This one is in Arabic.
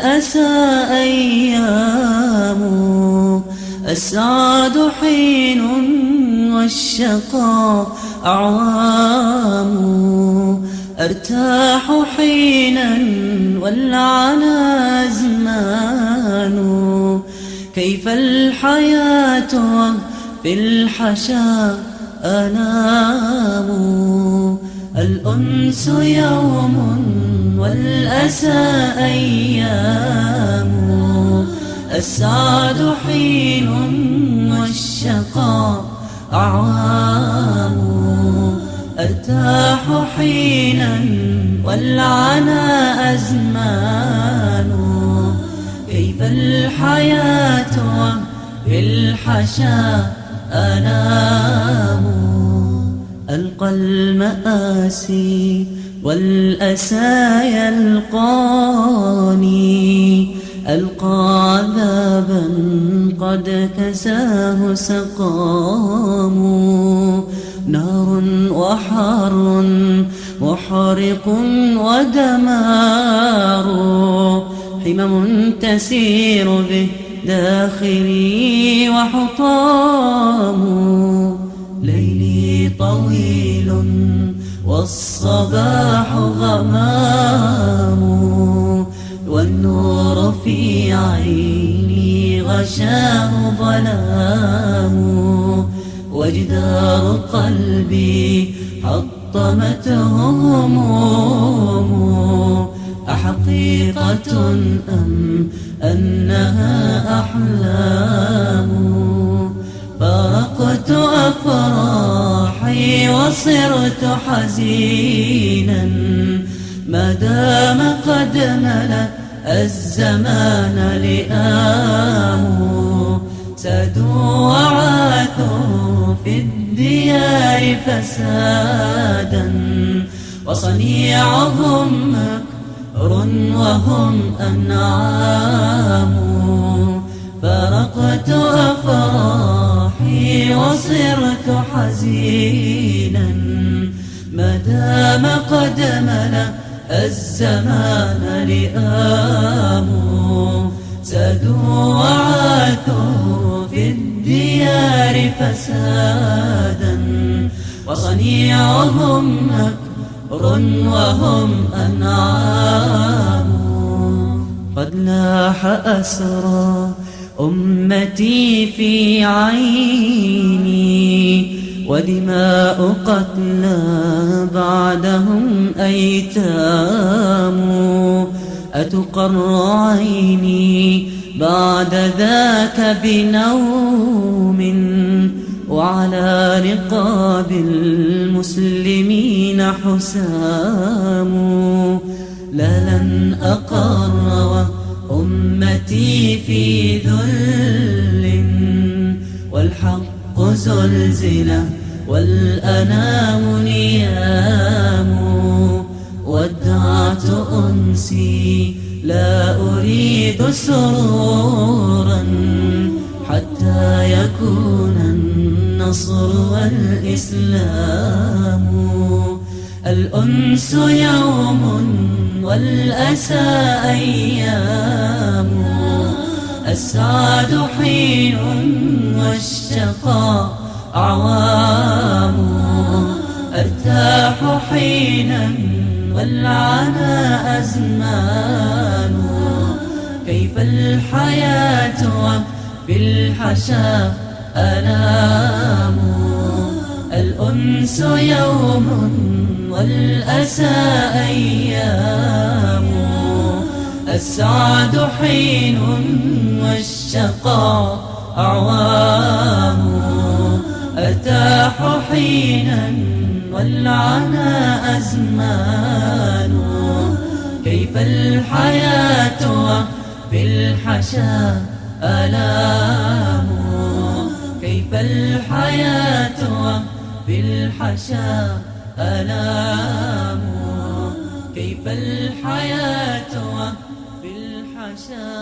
والأسى أيام، السعد حين والشقاء أعوام، أرتاح حينا والعنا أزمان، كيف الحياة في الحشا أنام، الأنس يوم والأسى أيام، السعد حين والشقاء أعوام، أرتاح حينا والعنا أزمان، كيف الحياة في الحشا أنام، ألقى المآسي والأسى يلقاني، ألقى عذابا قد كساه سقام، نار وحر محرق ودمار، حمم تسير به داخلي وحطام، ليلي طويل والصباح غمام، والنور في عيني غشاه ظلام، وجدار قلبي حطمته هموم، أحقيقة أم أنها أحلام، فارقت أفراحي وصرت حزينا، ما دام قد ملأ الزمان لئام، سادوا وعاثوا في الديار فسادا، وصنيعهم مكر وهم أنعام، فرقت أفراحي وصرت حزينا، ما دام قد ملأ الزمان لئام، سادوا وعاثوا في الديار فسادا، وصنيعهم مكر وهم أنعام، قد لاح أسرى أمتي في عيني، ودماء قتلى بعدهم أيتام، أتقر عيني بعد ذاك بنوم، وعلى رقاب المسلمين حسام، لا لن أقر أمتي في ذل، والحق زلزل والأنام نيام، ودعت أنسي لا أريد سرورا، حتى يكون النصر والإسلام، الأنس يوم والأسى أيام، السعد حين والشقاء أعوام، أرتاح حينا والعنا أزمان، كيف الحياة في الحشا أنام، الأنس يوم والأسى أيام، السعد حين والشقاء أعوام، أرتاح حينا والعنا أزمان، كيف الحياة في الحشا آلام، كيف الحياة في الحشا آلام، كيف الحياة في الحشا